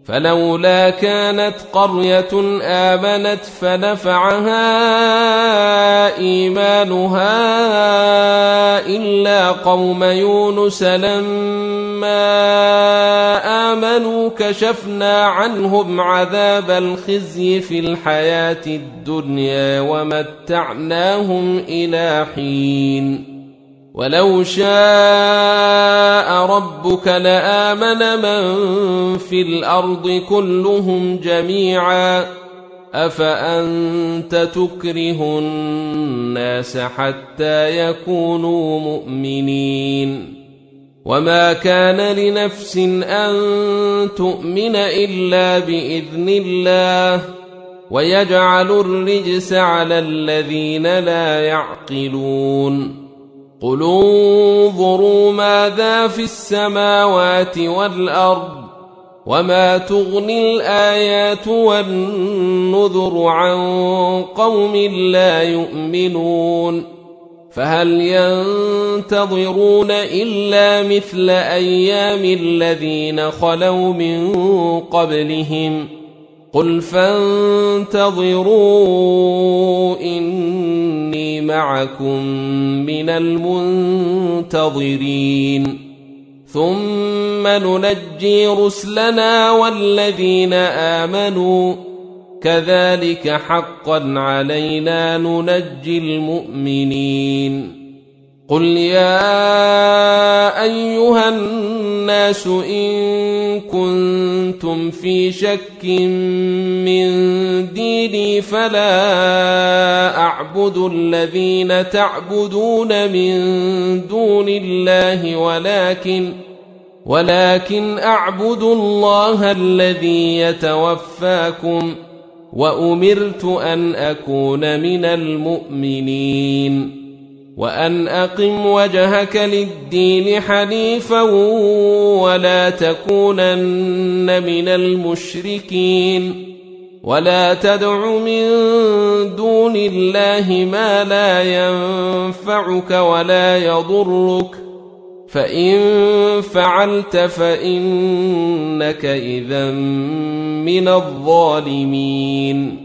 فلولا كانت قرية آمنت فنفعها إيمانها إلا قوم يونس لما آمنوا كشفنا عنهم عذاب الخزي في الحياة الدنيا ومتعناهم إلى حين ولو شاء ربك لآمن من في الأرض كلهم جميعا أفأنت تكره الناس حتى يكونوا مؤمنين وما كان لنفس أن تؤمن إلا بإذن الله ويجعل الرجس على الذين لا يعقلون قل انظروا ماذا في السماوات والأرض وما تغني الآيات والنذر عن قوم لا يؤمنون فهل ينتظرون إلا مثل أيام الذين خلوا من قبلهم قل فانتظروا إني معكم من المنتظرين ثم ننجي رسلنا والذين آمنوا كذلك حقا علينا ننجي المؤمنين قل يا أيها الناس إن كنتم في شك من ديني فلا أعبد الذين تعبدون من دون الله ولكن أعبد الله الذي يتوفاكم وأمرت أن أكون من المؤمنين وأن أقم وجهك للدين حنيفا ولا تكونن من المشركين ولا تدع من دون الله ما لا ينفعك ولا يضرك فإن فعلت فإنك إذا من الظالمين